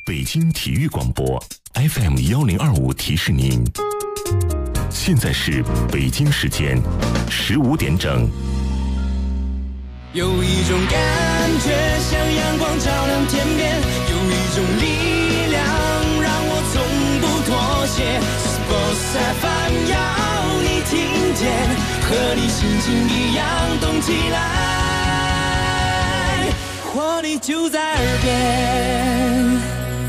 北京体育广播 FM1025提示您，现在是北京时间15点整。 有一种感觉像阳光照亮天边，有一种力量让我从不妥协。Sports FM 要你听见，和你心情一样动起来，活力就在耳边。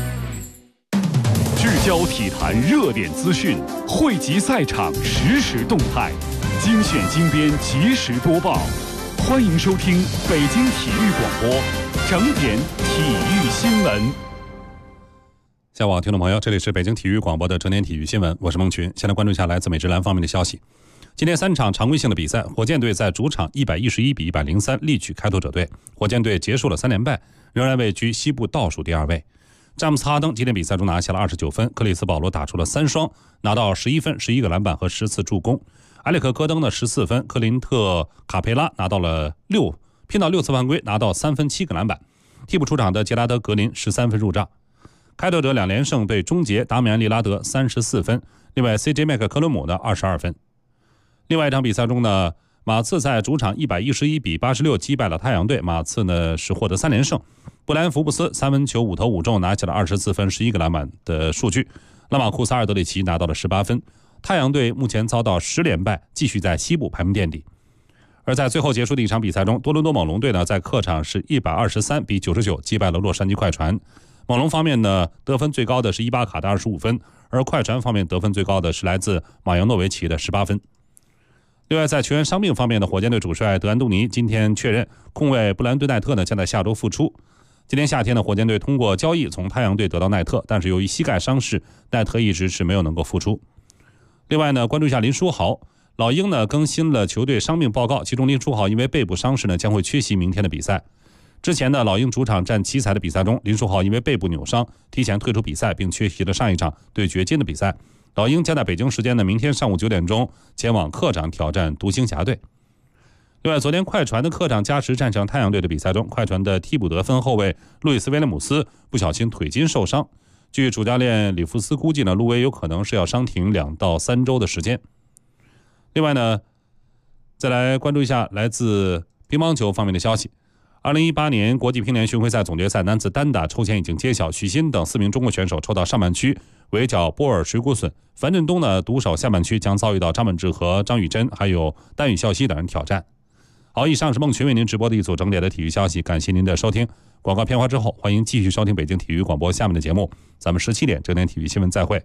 聚焦体坛热点资讯，汇集赛场实时动态，精选精编及时播报。欢迎收听北京体育广播整点体育新闻。 下午好，听众朋友，这里是北京体育广播的整点体育新闻，我是孟群。先来关注一下来自美职篮方面的消息。今天3场常规性的比赛，火箭队在主场111比103力取开拓者队，火箭队结束了3连败，仍然位居西部倒数第2位。詹姆斯·哈登今天比赛中拿下了29分，克里斯·保罗打出了3双，拿到11分、11个篮板和10次助攻。埃里克·戈登的14分，克林特·卡佩拉拿到了拼到6次犯规，拿到3分7个篮板。替补出场的杰拉德·格林13分入账。开拓者2连胜被终结，达米安·利拉德34分，另外 CJ 麦克科伦姆的22分。另外一场比赛中呢，马刺在主场111比86击败了太阳队，马刺呢是获得3连胜。布莱恩·福布斯3分球5投5中，拿下了24分、11个篮板的数据。拉马库斯·阿尔德里奇拿到了18分。太阳队目前遭到10连败，继续在西部排名垫底。而在最后结束的一场比赛中，多伦多猛龙队呢在客场是123比99击败了洛杉矶快船。猛龙方面呢，得分最高的是伊巴卡的25分，而快船方面得分最高的是来自马扬诺维奇的18分。另外，在球员伤病方面的火箭队主帅德安东尼今天确认，控卫布兰顿奈特呢将在下周复出。今年夏天的火箭队通过交易从太阳队得到奈特，但是由于膝盖伤势，奈特一直是没有能够复出。另外呢，关注一下林书豪，老鹰呢更新了球队伤病报告，其中林书豪因为背部伤势呢将会缺席明天的比赛。之前呢，老鹰主场战奇才的比赛中，林书豪因为背部扭伤提前退出比赛，并缺席了上一场对掘金的比赛。老鹰将在北京时间的明天上午9点钟前往客场挑战独行侠队。另外，昨天快船的客场加时战胜太阳队的比赛中，快船的替补得分后卫路易斯·威廉姆斯不小心腿筋受伤。据主教练里弗斯估计呢，路威有可能是要伤停2到3周的时间。另外呢，再来关注一下来自乒乓球方面的消息。2018年国际乒联巡回赛总决赛男子单打抽签已经揭晓，许昕等4名中国选手抽到上半区，围剿波尔水谷隼。樊振东呢独守下半区，将遭遇到张本智和张雨珍还有丹羽孝希等人挑战。好，以上是孟群为您直播的一组整点的体育消息，感谢您的收听。广告片花之后，欢迎继续收听北京体育广播下面的节目，咱们17点整点体育新闻再会。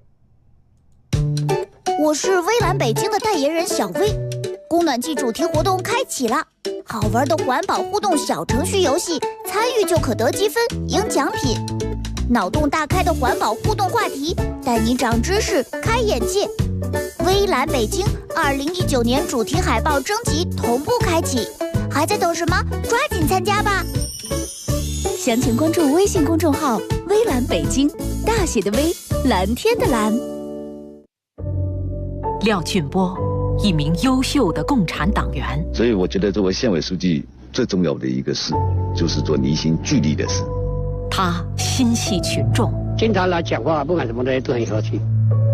我是微蓝北京的代言人小薇，供暖季主题活动开启了，好玩的环保互动小程序游戏，参与就可得积分赢奖品，脑洞大开的环保互动话题，带你长知识开眼界。微蓝北京2019年主题海报征集同步开启，还在等什么？抓紧参加吧！详情关注微信公众号微蓝北京，大写的微，蓝天的蓝。 廖俊波，一名优秀的共产党员， 所以我觉得作为县委书记最重要的一个事，就是做离心聚力的事。 他心系群众， 经常来讲话，不管什么东西都很和气。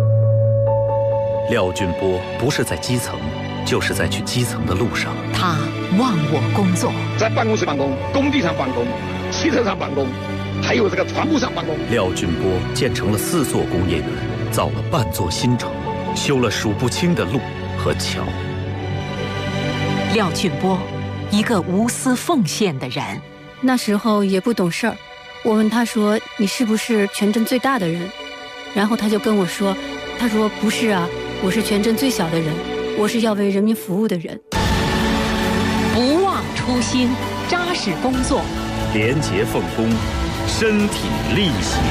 廖俊波不是在基层，就是在去基层的路上。 他忘我工作， 在办公室办公，工地上办公，汽车上办公，还有这个船坞上办公。 廖俊波建成了4座工业园，造了半座新城，修了数不清的路和桥。 廖俊波，一个无私奉献的人。 那时候也不懂事儿，我问他说：“你是不是全镇最大的人？”然后他就跟我说：“他说不是啊，我是全镇最小的人，我是要为人民服务的人。” 不忘初心，扎实工作， 廉洁奉公，身体力行。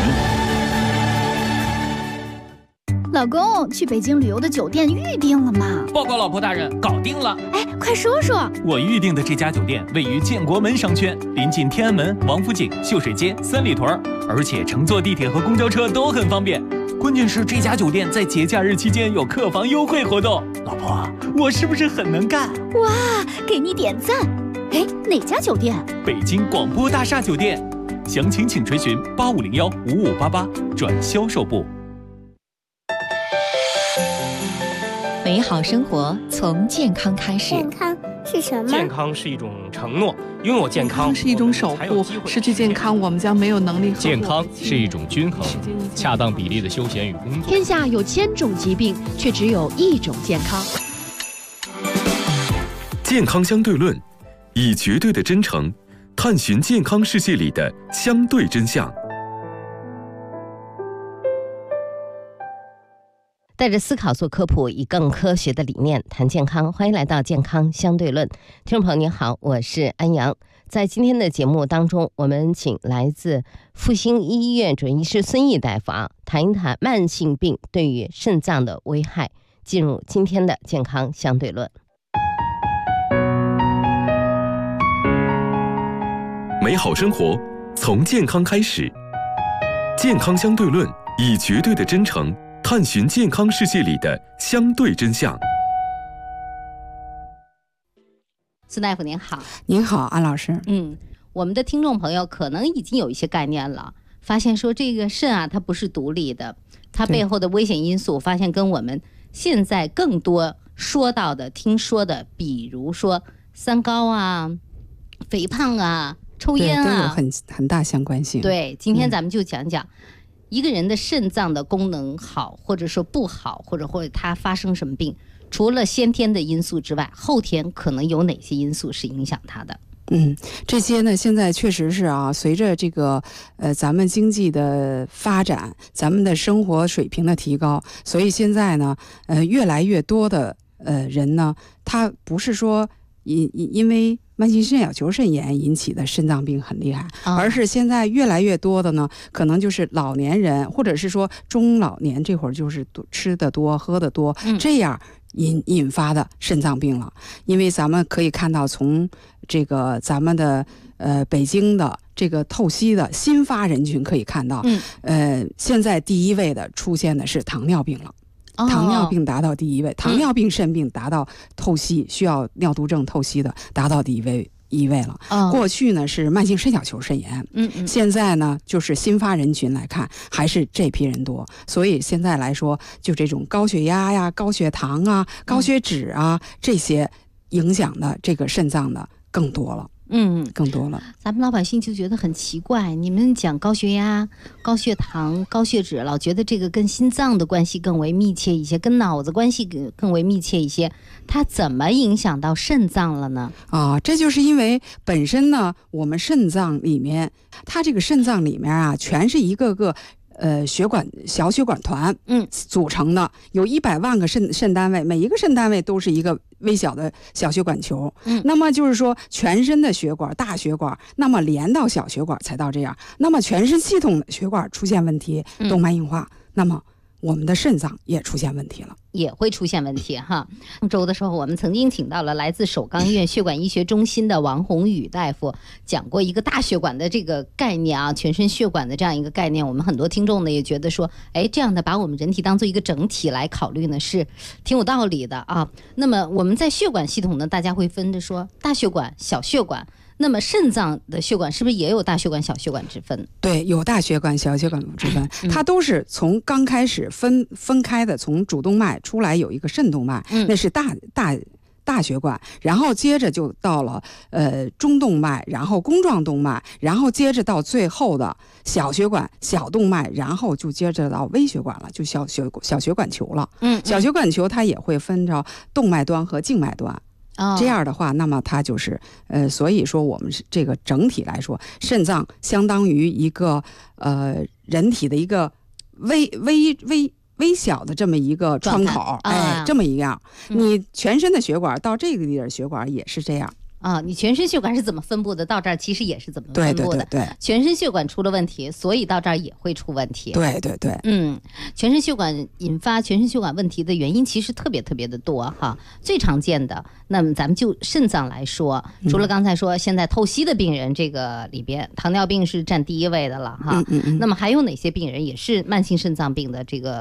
老公，去北京旅游的酒店预定了吗？ 报告老婆大人，搞定了。 哎，快说说。 我预定的这家酒店位于建国门商圈，临近天安门、王府井、秀水街、三里屯，而且乘坐地铁和公交车都很方便。关键是这家酒店在节假日期间有客房优惠活动。老婆，我是不是很能干？ 哇，给你点赞。哎，哪家酒店？ 北京广播大厦酒店。 详情请垂询8501-5588转销售部。 美好生活从健康开始。 健康是什么？ 健康是一种承诺，拥有健康是一种守护，失去健康我们将没有能力。 健康是一种均衡，恰当比例的休闲与工作。 天下有1000种疾病，却只有1种健康。 健康相对论，以绝对的真诚探寻健康世界里的相对真相。 带着思考做科普，以更科学的理念谈健康。欢迎来到健康相对论，听众朋友您好，我是安阳。在今天的节目当中，我们请来自复兴医院主任医师孙毅大夫谈一谈慢性病对于肾脏的危害。进入今天的健康相对论。 美好生活从健康开始，健康相对论，以绝对的真诚探寻健康世界里的相对真相。 孙大夫您好。 您好，安老师。 我们的听众朋友可能已经有一些概念了，发现说这个肾它不是独立的，它背后的危险因素发现跟我们现在更多说到的听说的，比如说三高肥胖抽烟都有很大相关性。 对，今天咱们就讲讲一个人的肾脏的功能好或者说不好，或者他发生什么病，除了先天的因素之外，后天可能有哪些因素是影响他的？ 这些呢，现在确实是随着这个咱们经济的发展，咱们的生活水平的提高，所以现在呢，越来越多的人呢，他不是说因为慢性肾小球肾炎引起的肾脏病很厉害，而是现在越来越多的呢，可能就是老年人，或者是说中老年这会儿就是吃得多喝得多，这样引发的肾脏病了。因为咱们可以看到，从这个咱们的北京的这个透析的新发人群可以看到，现在第一位的出现的是糖尿病了。糖尿病达到第一位，糖尿病肾病达到透析需要尿毒症透析的达到第一位了。过去呢是慢性肾小球肾炎，现在呢就是新发人群来看还是这批人多，所以现在来说就这种高血压高血糖高血脂这些影响的这个肾脏的更多了。更多了。 咱们老百姓就觉得很奇怪，你们讲高血压、高血糖、高血脂，老觉得这个跟心脏的关系更为密切一些，跟脑子关系更为密切一些，它怎么影响到肾脏了呢？ 这就是因为本身呢，我们肾脏里面，它这个肾脏里面全是一个个小血管团组成的，有100万个肾单位，每一个肾单位都是一个微小的小血管球。那么就是说全身的血管大血管，那么连到小血管才到这样，那么全身系统的血管出现问题，动脉硬化，那么我们的肾脏也出现问题了， 也会出现问题哈。上周的时候，我们曾经请到了来自首钢医院血管医学中心的王宏宇大夫，讲过一个大血管的这个概念全身血管的这样一个概念。我们很多听众呢也觉得说，这样的把我们人体当做一个整体来考虑呢，是挺有道理的那么我们在血管系统呢，大家会分着说大血管、小血管。那么肾脏的血管是不是也有大血管、小血管之分？对， 有大血管、小血管之分，它都是从刚开始分开的，从主动脉出来有一个肾动脉，那是大血管，然后接着就到了中动脉，然后弓状动脉，然后接着到最后的小血管、小动脉，然后就接着到微血管了，就小血管球了。小血管球它也会分着动脉端和静脉端。这样的话，那么它就是所以说我们这个整体来说，肾脏相当于一个人体的一个微小的这么一个窗口，这么一样。你全身的血管到这个地儿，血管也是这样。 你全身血管是怎么分布的？到这儿其实也是怎么分布的？ 对， 全身血管出了问题，所以到这儿也会出问题。 对， 全身血管引发全身血管问题的原因其实特别特别的多哈。最常见的，那么咱们就肾脏来说，除了刚才说现在透析的病人这个里边，糖尿病是占第一位的了哈。那么还有哪些病人也是慢性肾脏病的这个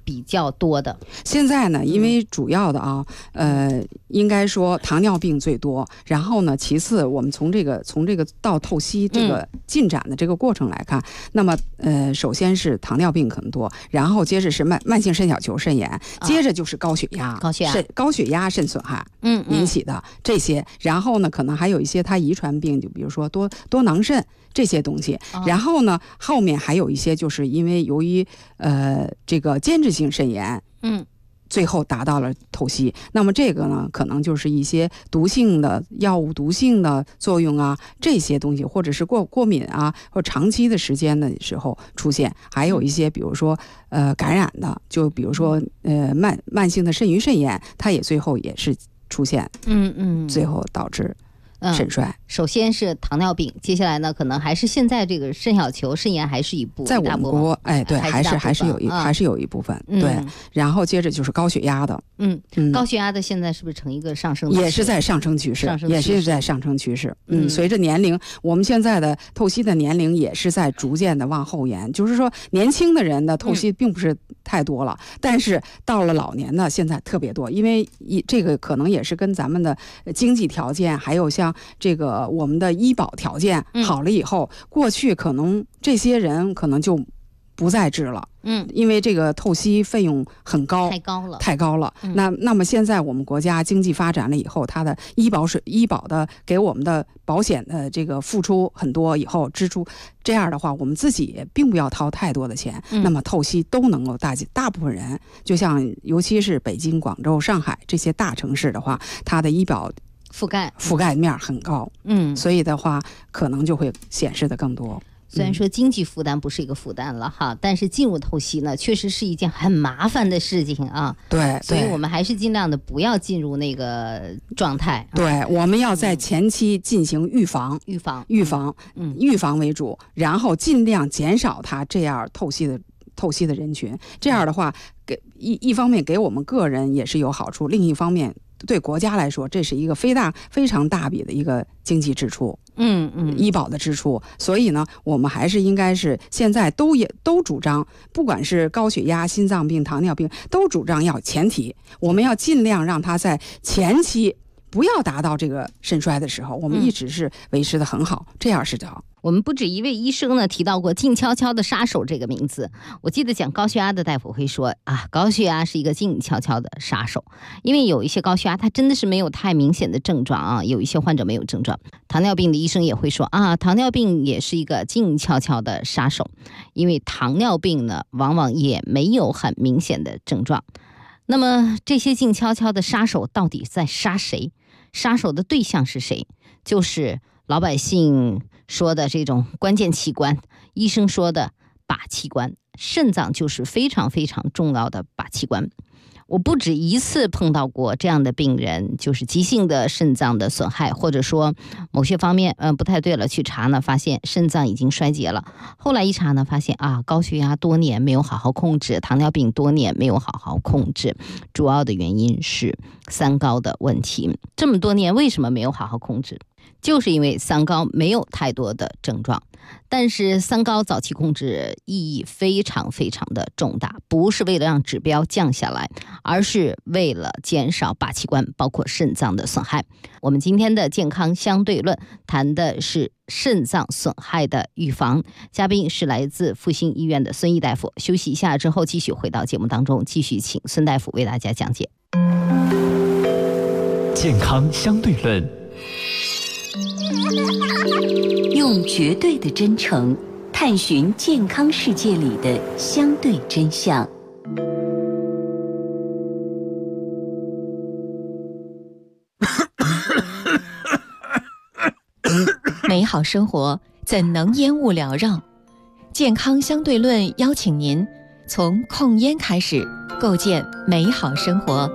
比较多的？ 现在呢，因为主要的啊，应该说糖尿病最多，然后呢，其次我们从这个到透析这个进展的这个过程来看，那么首先是糖尿病可能多，然后接着是慢性肾小球肾炎，接着就是高血压、高血压肾损害引起的这些，然后呢，可能还有一些它遗传病，就比如说多囊肾这些东西，然后呢，后面还有一些就是因为由于这个间质性肾炎，最后达到了透析。那么这个呢，可能就是一些毒性的药物毒性的作用啊，这些东西，或者是过敏啊，或长期的时间的时候出现，还有一些比如说感染的，就比如说慢性的肾盂肾炎，它也最后也是出现，最后导致肾衰。 首先是糖尿病，接下来呢，可能还是现在这个肾小球肾炎还是一部分， 在我们国，对，还是有一部分，对。然后接着就是高血压的， 高血压的现在是不是成一个上升的？ 也是在上升趋势，也是在上升趋势。随着年龄，我们现在的透析的年龄也是在逐渐的往后延，就是说年轻的人的透析并不是太多了，但是到了老年的现在特别多，因为这个可能也是跟咱们的经济条件，还有像这个我们的医保条件好了以后，过去可能这些人可能就不再治了，因为这个透析费用很高，太高了。那么现在我们国家经济发展了以后，它的医保的给我们的保险的这个付出很多以后支出，这样的话我们自己并不要掏太多的钱，那么透析都能够大部分人，就像尤其是北京、广州、上海这些大城市的话，它的医保覆盖面很高，所以的话可能就会显示的更多。 虽然说经济负担不是一个负担了哈，但是进入透析呢，确实是一件很麻烦的事情啊。 对， 所以我们还是尽量的不要进入那个状态。 对，我们要在前期进行预防为主，然后尽量减少它这样透析的人群。这样的话，一方面给我们个人也是有好处，另一方面对国家来说，这是一个非常大笔的一个经济支出，医保的支出。所以呢，我们还是应该是现在都主张，不管是高血压、心脏病、糖尿病，都主张要前提，我们要尽量让它在前期不要达到这个肾衰的时候，我们一直是维持的很好，这样是的。 我们不止一位医生呢提到过静悄悄的杀手这个名字。我记得讲高血压的大夫会说啊，高血压是一个静悄悄的杀手，因为有一些高血压它真的是没有太明显的症状啊，有一些患者没有症状。糖尿病的医生也会说啊，糖尿病也是一个静悄悄的杀手，因为糖尿病呢往往也没有很明显的症状。那么这些静悄悄的杀手到底在杀谁？杀手的对象是谁？就是老百姓说的这种关键器官，医生说的靶器官，肾脏就是非常非常重要的靶器官。我不止一次碰到过这样的病人，就是急性的肾脏的损害，或者说某些方面不太对了，去查呢发现肾脏已经衰竭了，后来一查呢发现啊，高血压多年没有好好控制，糖尿病多年没有好好控制，主要的原因是三高的问题。这么多年为什么没有好好控制？就是因为三高没有太多的症状，但是三高早期控制意义非常非常的重大，不是为了让指标降下来，而是为了减少靶器官包括肾脏的损害。我们今天的健康相对论谈的是肾脏损害的预防，嘉宾是来自复兴医院的孙毅大夫。休息一下之后继续回到节目当中，继续请孙大夫为大家讲解健康相对论， 用绝对的真诚探寻健康世界里的相对真相。 美好生活怎能烟雾缭绕？健康相对论邀请您从控烟开始，构建美好生活。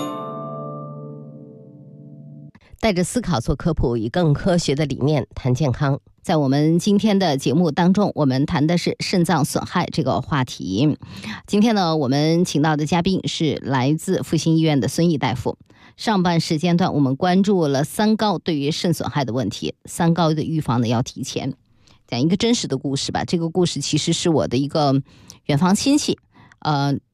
带着思考做科普，以更科学的理念谈健康。在我们今天的节目当中，我们谈的是肾脏损害这个话题。今天呢，我们请到的嘉宾是来自复兴医院的孙毅大夫。上半时间段我们关注了三高对于肾损害的问题，三高的预防呢要提前。讲一个真实的故事吧，这个故事其实是我的一个远房亲戚，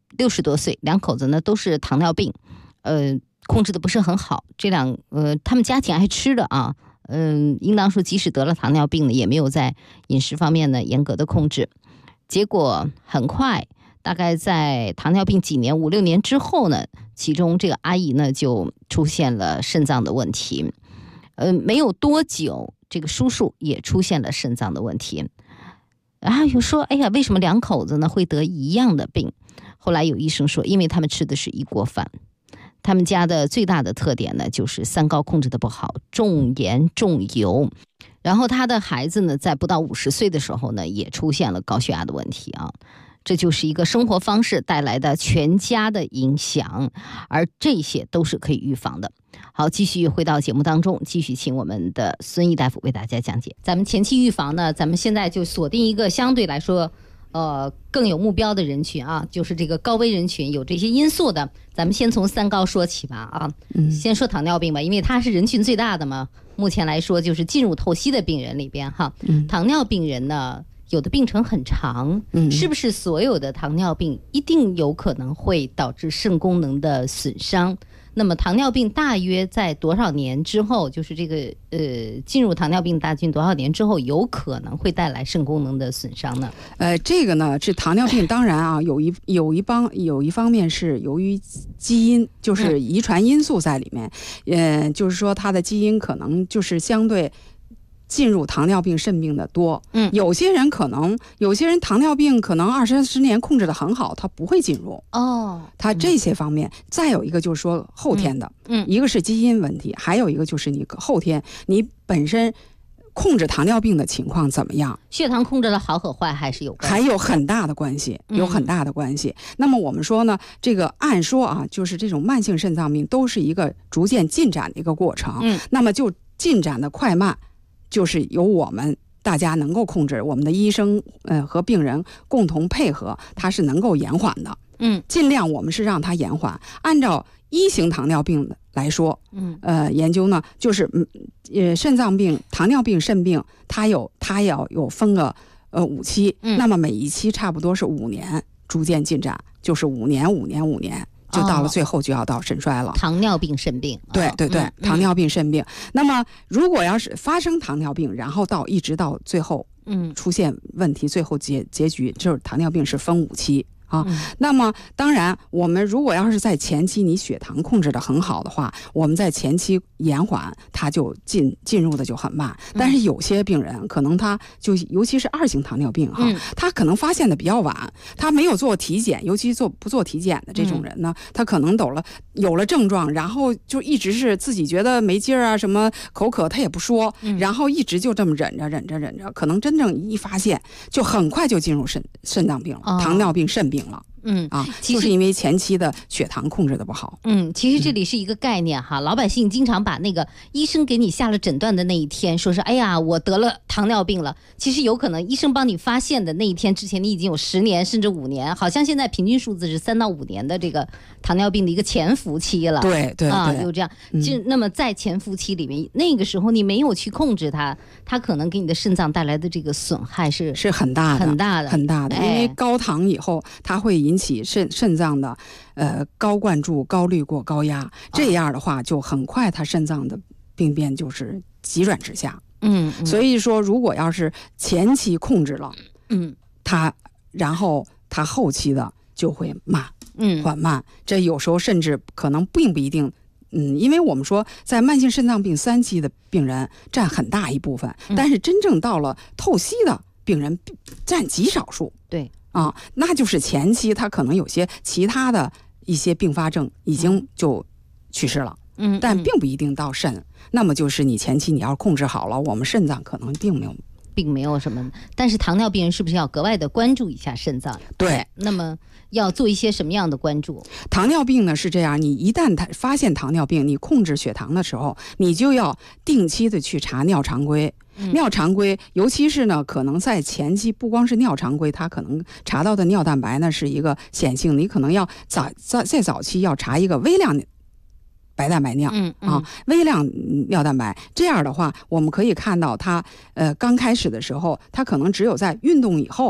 60多岁，两口子呢都是糖尿病，控制的不是很好。他们家挺爱吃的啊，应当说即使得了糖尿病呢，也没有在饮食方面呢严格的控制。结果很快，大概在糖尿病几年5-6年之后呢，其中这个阿姨呢就出现了肾脏的问题。没有多久，这个叔叔也出现了肾脏的问题。又说，哎呀，为什么两口子呢会得一样的病？后来有医生说，因为他们吃的是一锅饭。他们家的最大的特点呢，就是3高控制的不好，重盐重油。然后他的孩子呢，在不到50岁的时候呢，也出现了高血压的问题啊。这就是一个生活方式带来的全家的影响，而这些都是可以预防的。好，继续回到节目当中，继续请我们的孙毅大夫为大家讲解。咱们前期预防呢，咱们现在就锁定一个相对来说更有目标的人群啊，就是这个高危人群，有这些因素的。咱们先从3高说起吧啊，先说糖尿病吧，因为它是人群最大的嘛。目前来说，就是进入透析的病人里边哈，糖尿病人呢，有的病程很长，是不是所有的糖尿病一定有可能会导致肾功能的损伤？那么糖尿病大约在多少年之后，就是这个进入糖尿病大军多少年之后，有可能会带来肾功能的损伤呢？ 这个呢，这糖尿病当然啊，有一方面是由于基因，就是遗传因素在里面，就是说它的基因可能就是相对进入糖尿病肾病的多。有些人糖尿病可能20-30年控制的很好，他不会进入他这些方面。再有一个就是说后天的，一个是基因问题，还有一个就是你后天你本身控制糖尿病的情况怎么样， 血糖控制的好和坏还是有关系， 还有很大的关系，有很大的关系。那么我们说呢，这个按说啊，就是这种慢性肾脏病都是一个逐渐进展的一个过程，那么就进展的快慢就是由我们大家能够控制，我们的医生和病人共同配合，它是能够延缓的。尽量我们是让它延缓。按照1型糖尿病来说，研究呢就是肾脏病、糖尿病、肾病，它要有分个5期，那么每一期差不多是5年，逐渐进展，就是5年。就到了最后就要到肾衰了。 糖尿病肾病， 对，糖尿病肾病。那么如果要是发生糖尿病，然后一直到最后出现问题，最后结局就是糖尿病是分5期。那么当然我们如果要是在前期你血糖控制的很好的话，我们在前期延缓，它就进入的就很慢。但是有些病人可能他就尤其是2型糖尿病他可能发现的比较晚，他没有做体检，尤其不做体检的这种人呢，他可能有了症状，然后就一直是自己觉得没劲儿啊，什么口渴他也不说，然后一直就这么忍着，可能真正一发现就很快就进入肾脏病了，糖尿病肾病了。就是因为前期的血糖控制的不好。 其实这里是一个概念哈，老百姓经常把那个医生给你下了诊断的那一天说是哎呀我得了糖尿病了，其实有可能医生帮你发现的那一天之前你已经有10年甚至5年，好像现在平均数字是3到5年的这个糖尿病的一个潜伏期了。 对， 就这样。那么在潜伏期里面，那个时候你没有去控制它可能给你的肾脏带来的这个损害是很大的，因为高糖以后它会引起肾脏的高灌注、高滤过、高压，这样的话就很快它肾脏的病变就是急转直下。所以说如果要是前期控制了，然后它后期的就会缓慢，这有时候甚至可能并不一定。因为我们说在慢性肾脏病3期的病人占很大一部分，但是真正到了透析的病人占极少数。 对那就是前期他可能有些其他的一些并发症已经就去世了，但并不一定到肾。那么就是你前期你要控制好了，我们肾脏可能并没有什么。但是糖尿病人是不是要格外的关注一下肾脏？ 对， 那么要做一些什么样的关注？ 糖尿病呢是这样，你一旦发现糖尿病，你控制血糖的时候，你就要定期的去查尿常规。尿常规，尤其是呢，可能在前期，不光是尿常规，它可能查到的尿蛋白呢是一个显性的，你可能要在早期要查一个微量白蛋白尿微量尿蛋白。这样的话，我们可以看到它刚开始的时候，它可能只有在运动以后，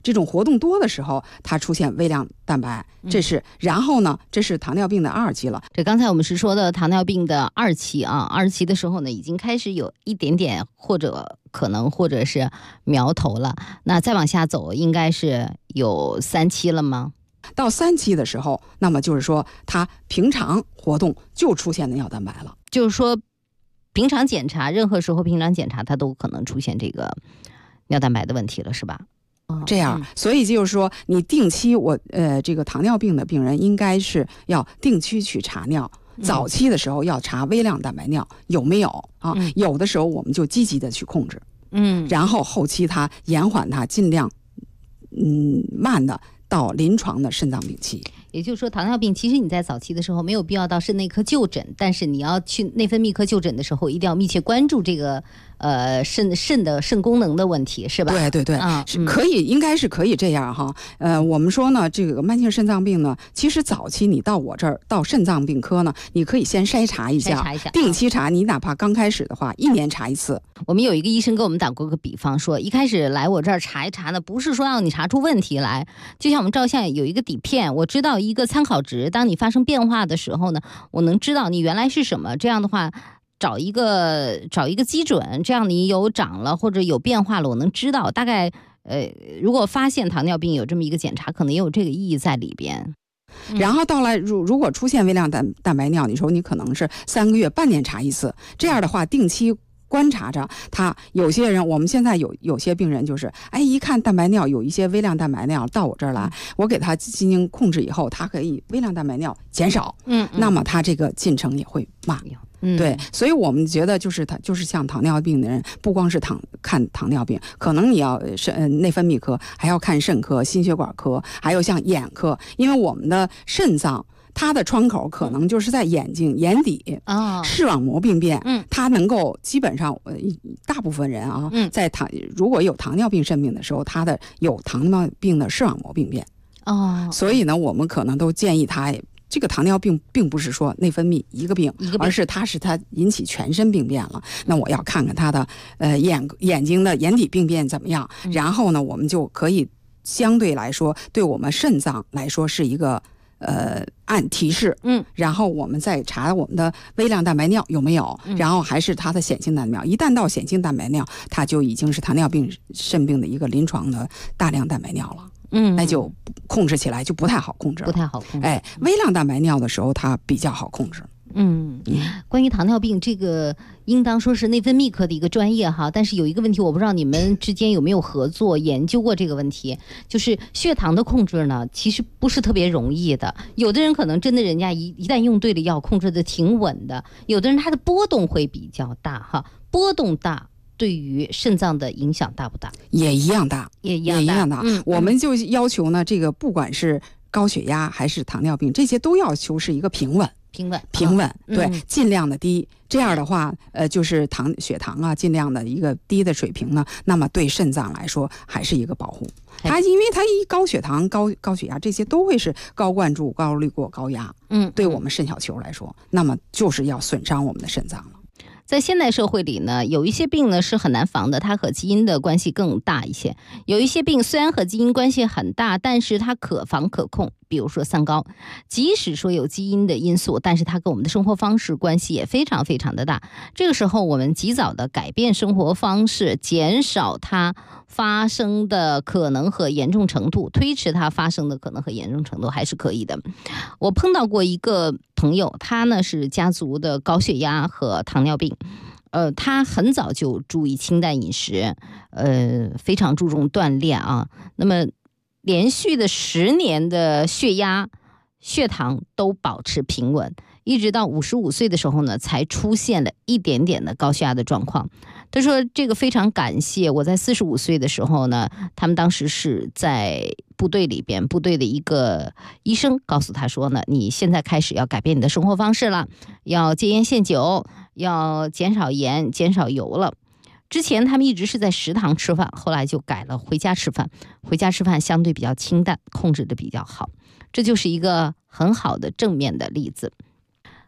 这种活动多的时候，它出现微量蛋白，这是。然后呢，这是糖尿病的2期了。 这刚才我们是说的糖尿病的2期啊，2期的时候呢，已经开始有一点点或者是苗头了。那再往下走，应该是有3期了吗？ 到3期的时候，那么就是说，它平常活动就出现的尿蛋白了。 就是说，平常检查，任何时候平常检查，它都可能出现这个尿蛋白的问题了，是吧？ 这样，所以就是说，你定期这个糖尿病的病人应该是要定期去查尿。早期的时候要查微量蛋白尿有没有啊？有的时候我们就积极的去控制，然后后期它延缓它，尽量慢的到临床的肾脏病期。 也就是说，糖尿病其实你在早期的时候没有必要到肾内科就诊，但是你要去内分泌科就诊的时候，一定要密切关注这个肾功能的问题，是吧？ 对对对，是可以，应该是可以这样哈。我们说呢，这个慢性肾脏病呢，其实早期你到我这儿到肾脏病科呢，你可以先筛查一下，定期查。你哪怕刚开始的话，1年查1次。 我们有一个医生给我们打过个比方，说一开始来我这儿查一查呢，不是说让你查出问题来，就像我们照相有一个底片，我知道一个参考值，当你发生变化的时候呢，我能知道你原来是什么，这样的话找一个基准，这样你有长了或者有变化了，我能知道大概如果发现糖尿病有这么一个检查，可能也有这个意义在里边。 然后到了如果出现微量蛋白尿，你说你可能是3个月、半年查1次，这样的话定期观察着他。有些人，我们现在有些病人就是，一看蛋白尿有一些微量蛋白尿到我这儿来，我给他进行控制以后，他可以微量蛋白尿减少，那么他这个进程也会慢。对，所以我们觉得就是像糖尿病的人，不光是看糖尿病，可能你要内分泌科，还要看肾科、心血管科，还有像眼科，因为我们的肾脏它的窗口可能就是在眼睛眼底视网膜病变，它能够基本上大部分人啊，如果有糖尿病肾病的时候，他的有糖尿病的视网膜病变所以呢，我们可能都建议他。这个糖尿病并不是说内分泌一个病，而是它引起全身病变了。那我要看看他的眼睛的眼底病变怎么样，然后呢，我们就可以相对来说，对我们肾脏来说是一个按提示，然后我们再查我们的微量蛋白尿有没有，然后还是它的显性蛋白尿。一旦到显性蛋白尿，它就已经是糖尿病肾病的一个临床的大量蛋白尿了。那就控制起来就不太好控制，微量蛋白尿的时候它比较好控制。 关于糖尿病这个应当说是内分泌科的一个专业哈，但是有一个问题，我不知道你们之间有没有合作研究过这个问题，就是血糖的控制呢，其实不是特别容易的。有的人可能真的人家一旦用对了药，控制的挺稳的；有的人他的波动会比较大哈，波动大。对于肾脏的影响大不大？也一样大。我们就要求呢，这个不管是高血压还是糖尿病，这些都要求是一个平稳。对，尽量的低。这样的话，就是血糖啊，尽量的一个低的水平呢，那么对肾脏来说还是一个保护。因为它高血糖、高血压这些都会是高灌注、高滤过、高压。对我们肾小球来说，那么就是要损伤我们的肾脏了。 在现代社会里呢，有一些病呢是很难防的，它和基因的关系更大一些。有一些病虽然和基因关系很大，但是它可防可控。比如说三高，即使说有基因的因素，但是它跟我们的生活方式关系也非常非常的大。这个时候我们及早的改变生活方式，减少它发生的可能和严重程度，推迟它发生的可能和严重程度还是可以的。我碰到过一个朋友，他呢是家族的高血压和糖尿病，他很早就注意清淡饮食，非常注重锻炼啊。那么连续的10年的血压、血糖都保持平稳，一直到55岁的时候呢，才出现了一点点的高血压的状况。他说这个非常感谢我在45岁的时候呢，他们当时是在部队里边，部队的一个医生告诉他说呢，你现在开始要改变你的生活方式了，要戒烟限酒，要减少盐、减少油了。之前他们一直是在食堂吃饭，后来就改了回家吃饭，回家吃饭相对比较清淡，控制的比较好，这就是一个很好的正面的例子。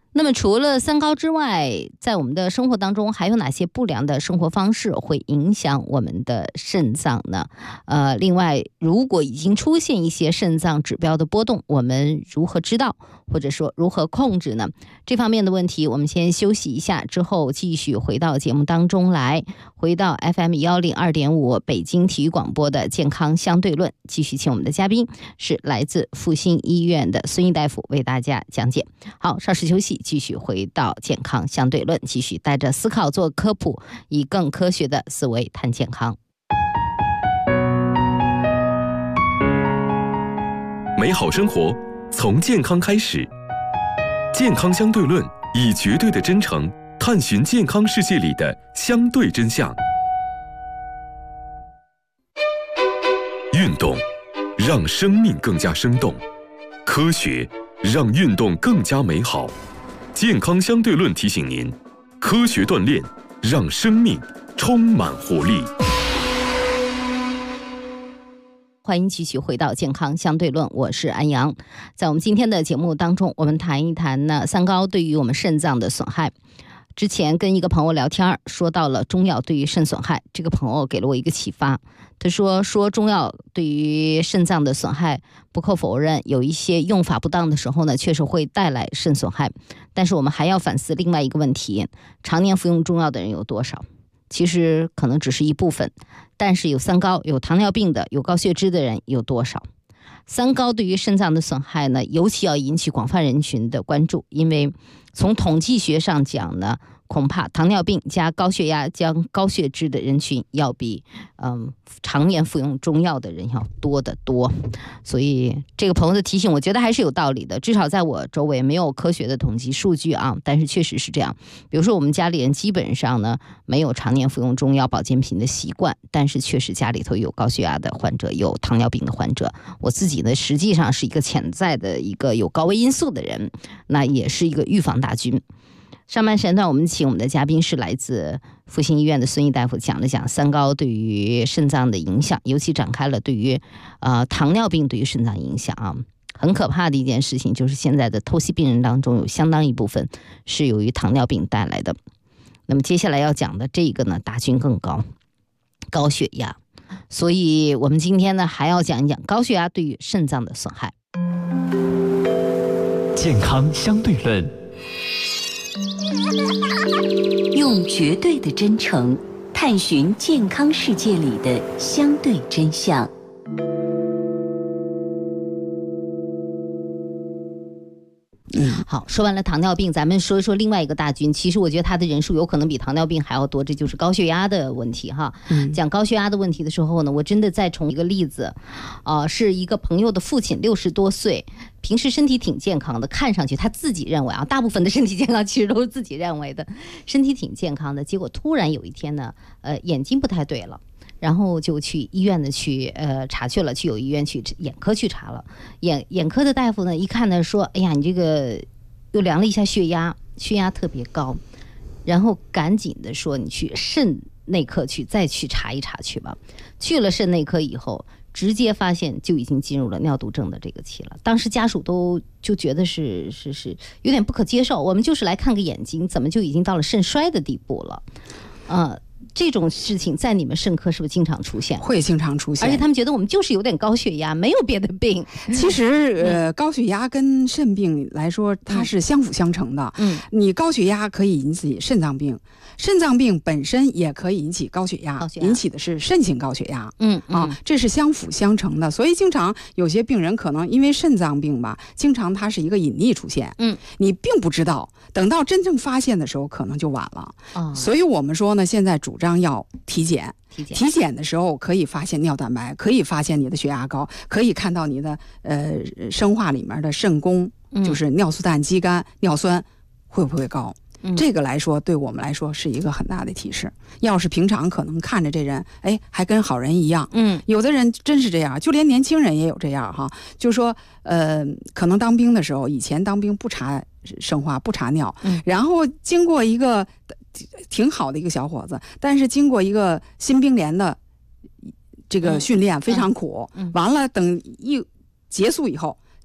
那么除了三高之外，在我们的生活当中还有哪些不良的生活方式会影响我们的肾脏呢？另外，如果已经出现一些肾脏指标的波动，我们如何知道，或者说如何控制呢？这方面的问题我们先休息一下，之后继续回到节目当中来，回到 FM102.5 北京体育广播的健康相对论，继续请我们的嘉宾是来自复兴医院的孙毅大夫为大家讲解。好，稍事休息，继续回到健康相对论，继续带着思考做科普，以更科学的思维谈健康。 美好生活从健康开始，健康相对论以绝对的真诚探寻健康世界里的相对真相。运动让生命更加生动，科学让运动更加美好。健康相对论提醒您，科学锻炼让生命充满活力。 欢迎继续回到健康相对论，我是安阳。在我们今天的节目当中，我们谈一谈呢三高对于我们肾脏的损害。之前跟一个朋友聊天，说到了中药对于肾损害，这个朋友给了我一个启发。他说中药对于肾脏的损害不可否认，有一些用法不当的时候呢，确实会带来肾损害。但是我们还要反思另外一个问题，常年服用中药的人有多少？其实可能只是一部分，但是有三高、有糖尿病的、有高血脂的人有多少？三高对于肾脏的损害呢，尤其要引起广泛人群的关注，因为从统计学上讲呢，恐怕糖尿病加高血压加高血脂的人群要比常年服用中药的人要多得多。所以这个朋友的提醒我觉得还是有道理的，至少在我周围没有科学的统计数据啊，但是确实是这样。比如说我们家里人基本上呢没有常年服用中药保健品的习惯，但是确实家里头有高血压的患者，有糖尿病的患者。我自己呢实际上是一个潜在的一个有高危因素的人，那也是一个预防大军。上半时段我们请我们的嘉宾是来自复兴医院的孙毅大夫，讲了讲三高对于肾脏的影响，尤其展开了对于糖尿病对于肾脏影响啊。很可怕的一件事情就是现在的透析病人当中有相当一部分是由于糖尿病带来的。那么接下来要讲的这个呢，大军更高，高血压。所以我们今天呢还要讲一讲高血压对于肾脏的损害。 健康相对论， 用绝对的真诚探寻健康世界里的相对真相。 好，说完了糖尿病，咱们说一说另外一个大军。其实我觉得他的人数有可能比糖尿病还要多，这就是高血压的问题哈。讲高血压的问题的时候呢，我真的再重一个例子，是一个朋友的父亲，60多岁，平时身体挺健康的，看上去他自己认为啊，大部分的身体健康其实都是自己认为的，身体挺健康的，结果突然有一天呢，眼睛不太对了。然后就去医院的去查去了，去有医院去眼科去查了。眼科的大夫呢一看呢说，哎呀，你这个又量了一下血压特别高，然后赶紧的说你去肾内科去再去查一查去吧。去了肾内科以后，直接发现就已经进入了尿毒症的这个期了。当时家属都就觉得是有点不可接受，我们就是来看个眼睛，怎么就已经到了肾衰的地步了？这种事情在你们肾科是不是经常出现？ 会经常出现， 而且他们觉得我们就是有点高血压，没有别的病。 其实高血压跟肾病来说，它是相辅相成的。你高血压可以引起肾脏病，肾脏病本身也可以引起高血压，引起的是肾性高血压。这是相辅相成的。所以经常有些病人可能因为肾脏病吧，经常它是一个隐匿出现，你并不知道，等到真正发现的时候可能就晚了。所以我们说呢，现在主张要体检的时候可以发现尿蛋白，可以发现你的血压高，可以看到你的生化里面的肾功，就是尿素氮基苷尿酸会不会高。这个来说对我们来说是一个很大的提示。要是平常可能看着这人还跟好人一样，有的人真是这样，就连年轻人也有这样哈，就说可能当兵的时候，以前当兵不查生化不查尿，然后经过一个挺好的一个小伙子，但是经过一个新兵连的这个训练非常苦，完了等一结束以后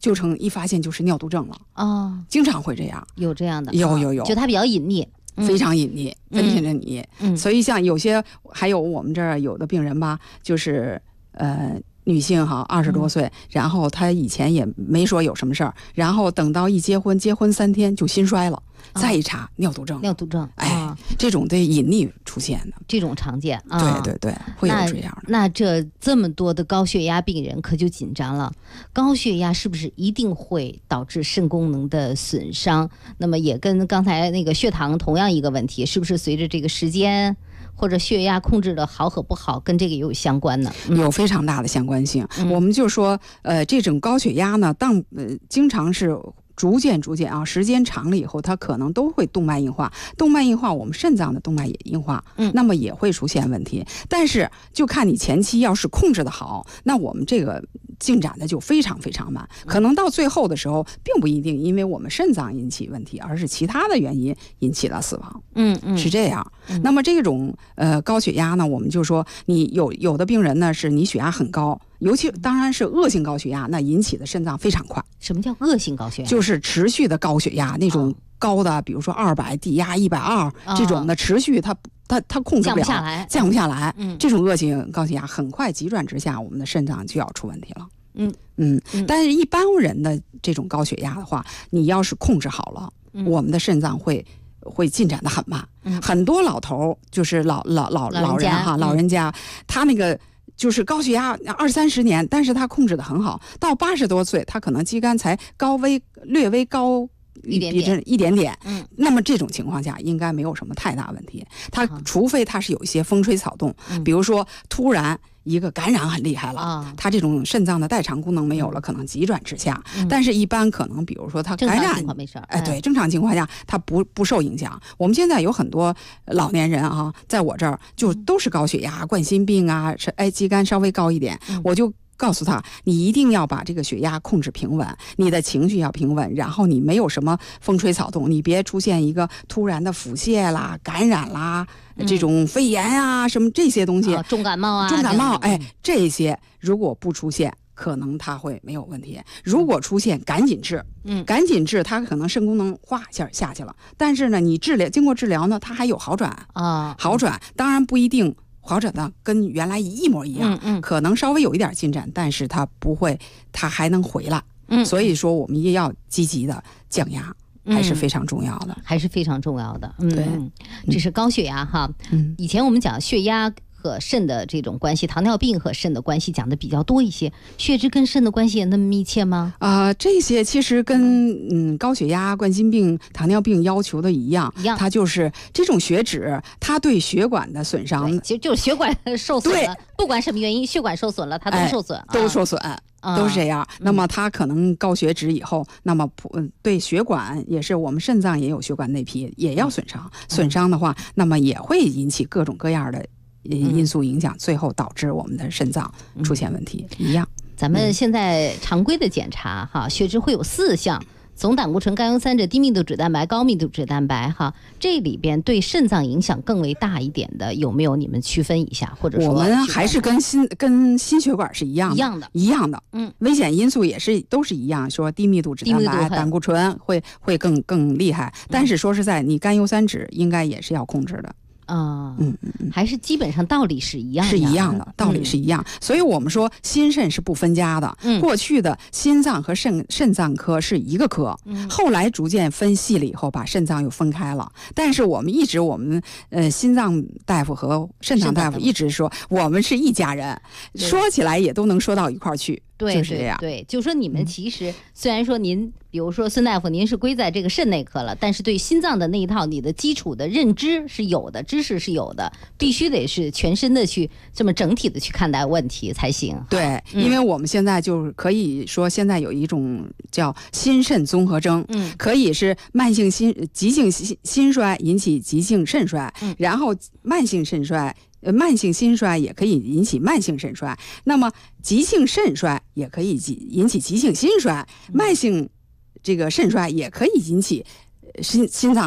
就成一发现就是尿毒症了啊， 经常会这样， 有这样的， 有， 就它比较隐匿。 非常隐匿，非常隐匿。所以像有些，还有我们这儿有的病人吧，就是女性哈，20多岁，然后她以前也没说有什么事儿，然后等到一结婚3天就心衰了，再一查尿毒症，这种对隐匿出现的， 这种常见啊， 对，会有这样的。 那这么多的高血压病人可就紧张了，高血压是不是一定会导致肾功能的损伤？那么也跟刚才那个血糖同样一个问题，是不是随着这个时间或者血压控制的好和不好，跟这个也有相关呢？ 有非常大的相关性。我们就说，这种高血压呢，经常是逐渐啊，时间长了以后，它可能都会动脉硬化。动脉硬化，我们肾脏的动脉也硬化，那么也会出现问题。但是就看你前期要是控制的好，那我们这个进展的就非常非常慢，可能到最后的时候，并不一定因为我们肾脏引起问题，而是其他的原因引起了死亡。是这样。那么这种高血压呢，我们就说你有的病人呢，是你血压很高。尤其当然是恶性高血压，那引起的肾脏非常快。 什么叫恶性高血压？ 就是持续的高血压，那种高的，比如说200，低压120，这种的持续它控制不了，降不下来。这种恶性高血压很快急转直下，我们的肾脏就要出问题了。但是一般人的这种高血压的话，你要是控制好了，我们的肾脏会进展的很慢。很多老头就是老人哈，老人家他那个。就是高血压20-30年，但是他控制的很好，到80多岁，他可能肌酐才略微高一点点。那么这种情况下应该没有什么太大问题。他除非他是有一些风吹草动，比如说突然一个感染很厉害了，他这种肾脏的代偿功能没有了，可能急转直下。但是一般可能比如说他感染，对，正常情况下他不受影响。我们现在有很多老年人啊，在我这儿就都是高血压、冠心病啊，肌酐稍微高一点，我就告诉他，你一定要把这个血压控制平稳，你的情绪要平稳，然后你没有什么风吹草动，你别出现一个突然的腹泻啦、感染啦、这种肺炎啊什么这些东西， 重感冒， 这些如果不出现，可能它会没有问题。如果出现，赶紧治，它可能肾功能哗一下下去了，但是呢，你经过治疗呢，它还有好转啊，好转，当然不一定。好转的跟原来一模一样，可能稍微有一点进展，但是它不会，它还能回来。所以说我们也要积极的降压，还是非常重要的， 对，这是高血压哈。以前我们讲血压和肾的这种关系，糖尿病和肾的关系讲的比较多一些，血脂跟肾的关系也那么密切吗？ 这些其实跟高血压、冠心病、糖尿病要求的一样，它就是这种血脂，它对血管的损伤， 就是血管受损了，不管什么原因，血管受损了，它都受损， 都受损。都是这样。那么它可能高血脂以后，那么对血管也是，我们肾脏也有血管内皮也要损伤，损伤的话，那么也会引起各种各样的因素影响，最后导致我们的肾脏出现问题一样。 咱们现在常规的检查哈，血脂会有4项。总胆固醇、甘油三酯、低密度脂蛋白、高密度脂蛋白哈，这里边对肾脏影响更为大一点的有没有？你们区分一下，或者说我们还是跟心血管是一样的，危险因素也是都是一样，说低密度脂蛋白、胆固醇会更厉害，但是说实在，你甘油三酯应该也是要控制的。 还是基本上道理是一样的， 道理是一样。所以我们说心肾是不分家的。过去的心脏和肾脏科是一个科，后来逐渐分细了以后，把肾脏又分开了。但是我们心脏大夫和肾脏大夫一直说我们是一家人，说起来也都能说到一块儿去。就是这样。 对，就说你们其实虽然说您，比如说孙大夫，您是归在这个肾内科了，但是对心脏的那一套，你的基础的认知是有的，知识是有的，必须得是全身的去这么整体的去看待问题才行。 对，因为我们现在就是可以说，现在有一种叫心肾综合征，可以是急性心衰引起急性肾衰，然后慢性心衰也可以引起慢性肾衰，那么急性肾衰也可以引起急性心衰，慢性这个肾衰也可以引起心脏的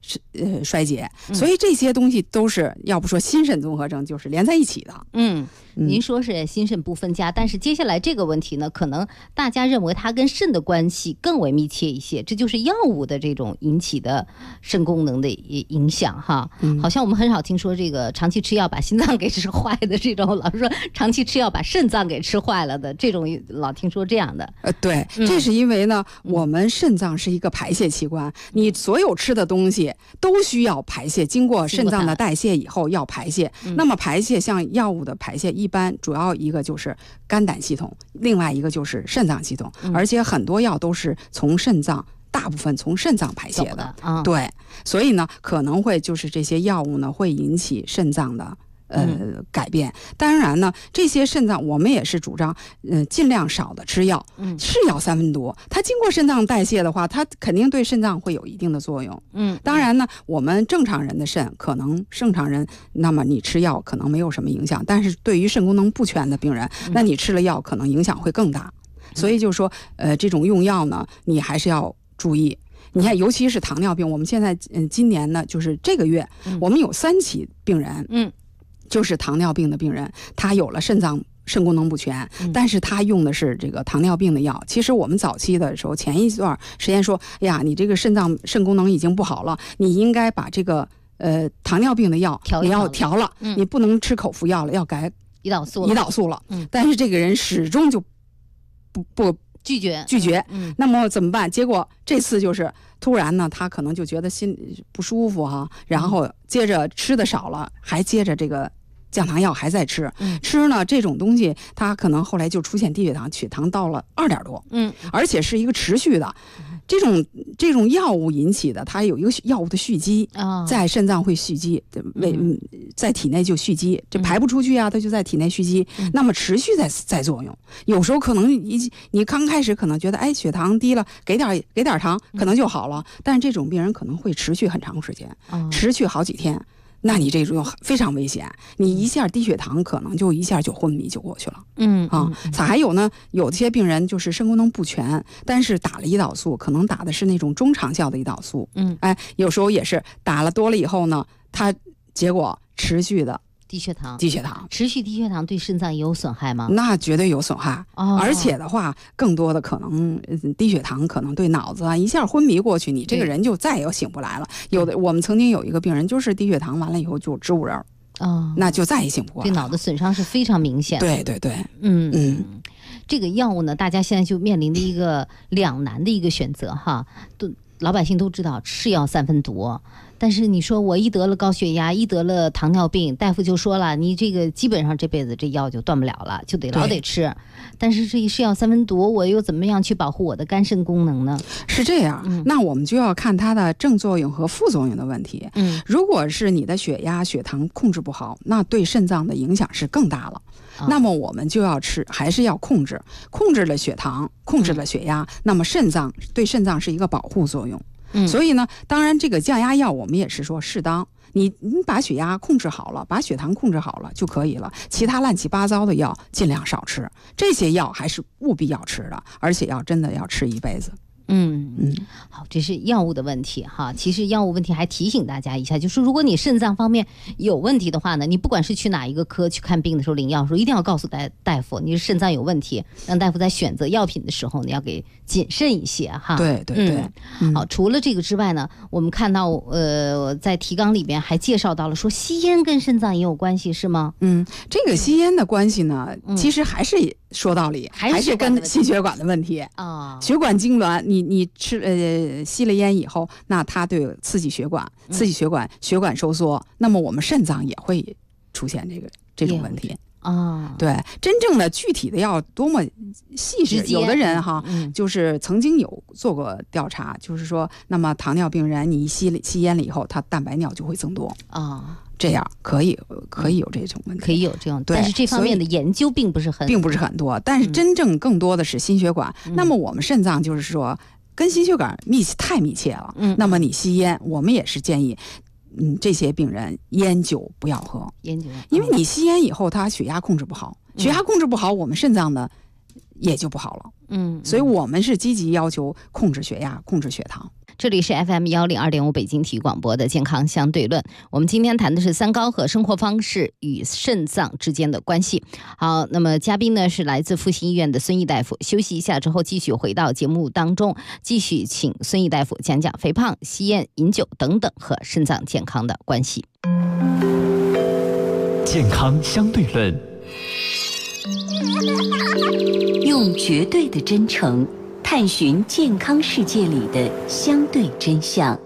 衰竭，所以这些东西都是要不说心肾综合症，就是连在一起的。 您说是心肾不分家，但是接下来这个问题呢，可能大家认为它跟肾的关系更为密切一些，这就是药物的这种引起的肾功能的影响哈。好像我们很少听说这个长期吃药把心脏给吃坏的这种，老是说长期吃药把肾脏给吃坏了的这种，老听说这样的。 对，这是因为呢，我们肾脏是一个排泄器官，你所有吃的东西都需要排泄，经过肾脏的代谢以后要排泄。那么排泄像药物的排泄，一般主要一个就是肝胆系统，另外一个就是肾脏系统，而且很多药都是从肾脏。大部分从肾脏排泄的，对，所以呢，可能会就是这些药物呢会引起肾脏的改变。当然呢，这些肾脏我们也是主张，尽量少的吃药，是药3分毒，它经过肾脏代谢的话，它肯定对肾脏会有一定的作用。当然呢，我们正常人的肾可能正常人，那么你吃药可能没有什么影响，但是对于肾功能不全的病人，那你吃了药可能影响会更大。所以就说，这种用药呢，你还是要注意。你看，尤其是糖尿病，我们现在今年呢，就是这个月，我们有3起病人，就是糖尿病的病人，他有了肾功能不全，但是他用的是这个糖尿病的药。其实我们早期的时候，前一段时间说，哎呀，你这个肾功能已经不好了，你应该把这个糖尿病的药你要调了，你不能吃口服药了，要改胰岛素了。 但是这个人始终就不拒绝，那么怎么办？结果这次就是突然呢，他可能就觉得心不舒服哈，然后接着吃的少了，还接着这个降糖药还在吃，吃呢这种东西，他可能后来就出现低血糖，血糖到了2点多，而且是一个持续的。这种药物引起的，它有一个药物的蓄积，在肾脏会蓄积，在体内就蓄积，这排不出去啊，它就在体内蓄积，那么持续在作用。有时候可能你刚开始可能觉得，哎，血糖低了，给点糖，可能就好了，但是这种病人可能会持续很长时间，持续好几天。那你这种非常危险，你一下低血糖可能就一下就昏迷就过去了。还有呢，有些病人就是肾功能不全，但是打了胰岛素，可能打的是那种中长效的胰岛素。有时候也是打了多了以后呢，它结果持续的低血糖， 持续低血糖对肾脏也有损害吗？ 那绝对有损害，而且的话，更多的可能低血糖可能对脑子啊一下昏迷过去，你这个人就再也醒不来了。我们曾经有一个病人，就是低血糖完了以后就植物人，那就再也醒不过来了。 对脑的损伤是非常明显的。 对， 这个药物呢，大家现在就面临的一个两难的一个选择哈。老百姓都知道是药3分毒，但是你说我一得了高血压，一得了糖尿病，大夫就说了，你这个基本上这辈子这药就断不了了，就老得吃。但是这是药3分毒，我又怎么样去保护我的肝肾功能呢？ 是这样，那我们就要看它的正作用和副作用的问题。如果是你的血压、血糖控制不好，那对肾脏的影响是更大了。那么我们就要还是要控制了血糖，控制了血压，那么对肾脏是一个保护作用。所以呢，当然这个降压药我们也是说适当，你把血压控制好了，把血糖控制好了就可以了，其他乱七八糟的药尽量少吃，这些药还是务必要吃的，而且真的要吃一辈子。 好，这是药物的问题哈。其实药物问题还提醒大家一下，就是如果你肾脏方面有问题的话呢，你不管是去哪一个科去看病的时候领药的时候，一定要告诉大夫你是肾脏有问题，让大夫在选择药品的时候你要给谨慎一些哈。 对。 好，除了这个之外呢，我们看到在提纲里边还介绍到了说吸烟跟肾脏也有关系是吗？ 这个吸烟的关系呢，其实还是说道理，还是跟心血管的问题啊，血管痉挛，你吸了烟以后，那它对刺激血管，血管收缩，那么我们肾脏也会出现这种问题。对，真正的具体的要多么细致，有的人哈，就是曾经有做过调查，就是说，那么糖尿病人你一吸烟了以后，他蛋白尿就会增多这样可以有这种问题， 可以有这种，但是这方面的研究并不是很多，但是真正更多的是心血管。那么我们肾脏就是说跟心血管太密切了，那么你吸烟，我们也是建议。这些病人烟酒不要喝，因为你吸烟以后，他血压控制不好，我们肾脏的也就不好了。所以我们是积极要求控制血压、控制血糖。 这里是 FM102.5 北京体育广播的健康相对论。我们今天谈的是三高和生活方式与肾脏之间的关系。好，那么嘉宾呢是来自复兴医院的孙毅大夫。休息一下之后，继续回到节目当中，继续请孙毅大夫讲讲肥胖、吸烟、饮酒等等和肾脏健康的关系。 健康相对论， 用绝对的真诚探寻健康世界里的相对真相。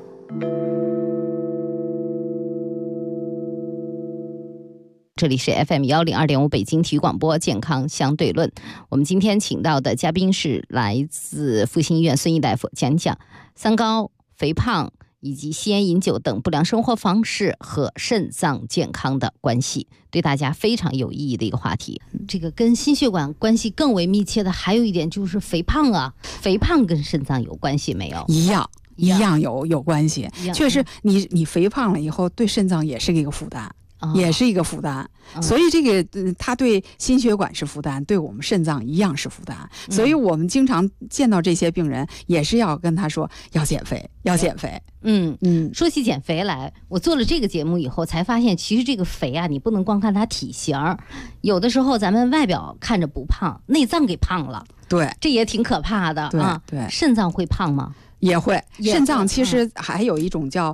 这里是 FM102.5 北京体育广播健康相对论。我们今天请到的嘉宾是来自复兴医院孙毅大夫，讲讲三高、肥胖以及吸烟饮酒等不良生活方式和肾脏健康的关系，对大家非常有意义的一个话题。这个跟心血管关系更为密切的还有一点就是肥胖啊，肥胖跟肾脏有关系没有？ 一样有关系。确实你肥胖了以后对肾脏也是一个负担。也是一个负担，所以这个它对心血管是负担，对我们肾脏一样是负担。所以我们经常见到这些病人，也是要跟他说要减肥，要减肥。 说起减肥来，我做了这个节目以后才发现，其实这个肥啊，你不能光看它体型，有的时候咱们外表看着不胖，内脏给胖了， 对， 这也挺可怕的啊。 对， 肾脏会胖吗？ 也会，肾脏其实还有一种叫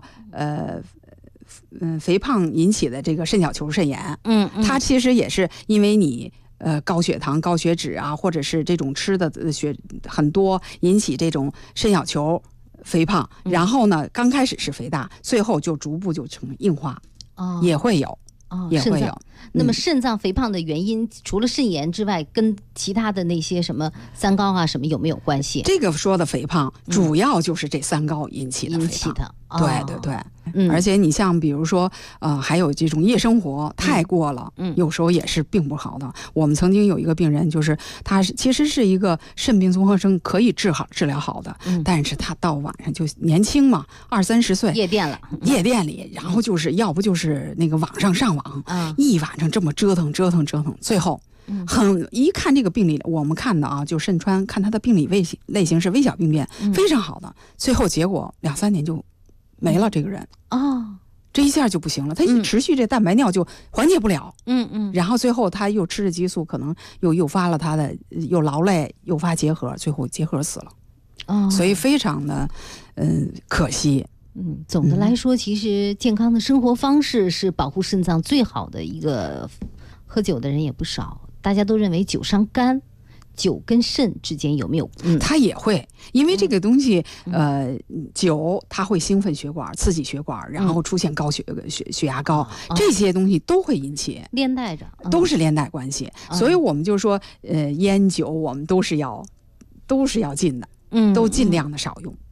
肥胖引起的这个肾小球肾炎，它其实也是因为你高血糖、高血脂啊，或者是这种吃的血很多，引起这种肾小球肥胖，然后呢，刚开始是肥大，最后就逐步就成硬化，也会有。也会有。 那么肾脏肥胖的原因，除了肾炎之外，跟其他的那些什么三高啊什么有没有关系？ 这个说的肥胖，主要就是这三高引起的肥胖。对，而且你像比如说还有这种夜生活太过了，有时候也是并不好的。我们曾经有一个病人，就是他其实是一个肾病综合征，可以治疗好的，但是他到晚上就年轻嘛，20-30岁，夜店里，然后就是要不就是那个网上上网，一晚上这么折腾，最后一看这个病理，我们看的啊，就肾穿看他的病理类型是微小病变，非常好的，最后结果2-3年就没了，这个人这一下就不行了，他一持续这蛋白尿就缓解不了，然后最后他又吃着激素，可能又诱发了他的又劳累，诱发结核，最后结核死了，所以非常的可惜。 总的来说，其实健康的生活方式是保护肾脏最好的一个。喝酒的人也不少，大家都认为酒伤肝，酒跟肾之间有没有？ 它也会，因为这个东西，酒它会兴奋血管，刺激血管，然后出现高血压高，这些东西都会引起， 连带着， 都是连带关系。所以我们就说，烟酒我们都是要禁的，都尽量的少用。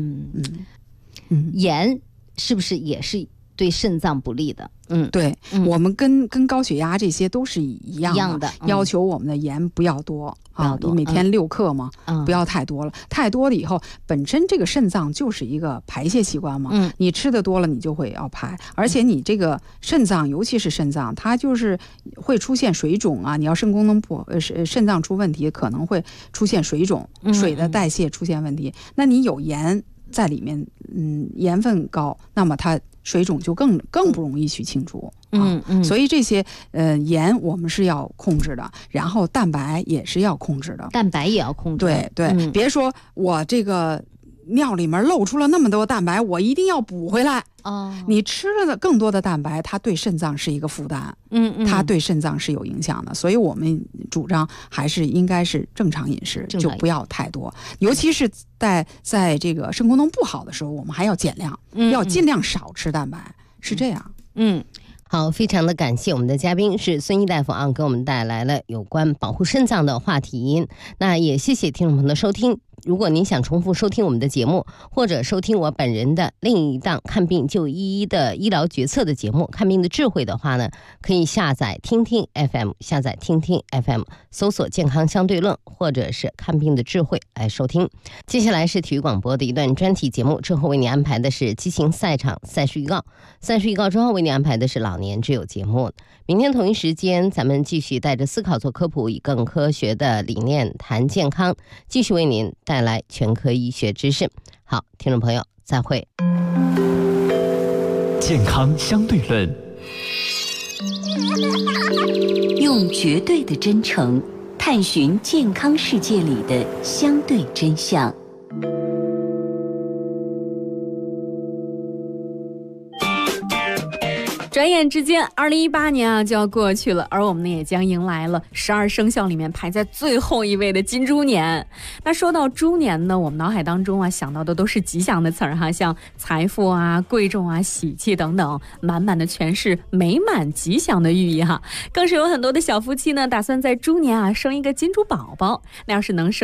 盐是不是也是对肾脏不利的？ 对，我们跟高血压这些都是一样的，要求我们的盐不要多啊，每天6克嘛，不要太多了。太多了以后，本身这个肾脏就是一个排泄器官嘛，你吃的多了，你就会要排，而且你这个肾脏，尤其是肾脏，它就是会出现水肿啊。你要肾功能肾脏出问题，可能会出现水肿，水的代谢出现问题。那你有盐在里面，盐分高，那么它水肿就更不容易去清除。所以这些盐我们是要控制的，然后蛋白也是要控制的， 蛋白也要控制。 对，别说我这个尿里面漏出了那么多蛋白，我一定要补回来。你吃了的更多的蛋白，它对肾脏是一个负担，它对肾脏是有影响的。所以我们主张还是应该是正常饮食，就不要太多。尤其是在这个肾功能不好的时候，我们还要减量，要尽量少吃蛋白，是这样。 好，非常的感谢我们的嘉宾是孙毅大夫啊，给我们带来了有关保护肾脏的话题。那也谢谢听众朋友的收听。 如果您想重复收听我们的节目，或者收听我本人的另一档看病就医的医疗决策的节目《看病的智慧》的话呢，可以下载听听 FM， 下载听听 FM， 搜索健康相对论或者是看病的智慧来收听。接下来是体育广播的一段专题节目，之后为你安排的是激情赛场赛事预告，赛事预告之后为你安排的是老年之友节目。明天同一时间咱们继续带着思考做科普，以更科学的理念谈健康，继续为您带来全科医学知识。好，听众朋友再会。 健康相对论， 用绝对的真诚探寻健康世界里的相对真相。 转眼之间2018年啊就要过去了，而我们呢也将迎来了12生肖里面排在最后一位的金猪年。那说到猪年呢，我们脑海当中啊想到的都是吉祥的词儿哈，像财富啊、贵重啊、喜气等等，满满的全是美满吉祥的寓意哈。更是有很多的小夫妻呢打算在猪年啊生一个金猪宝宝，那要是能生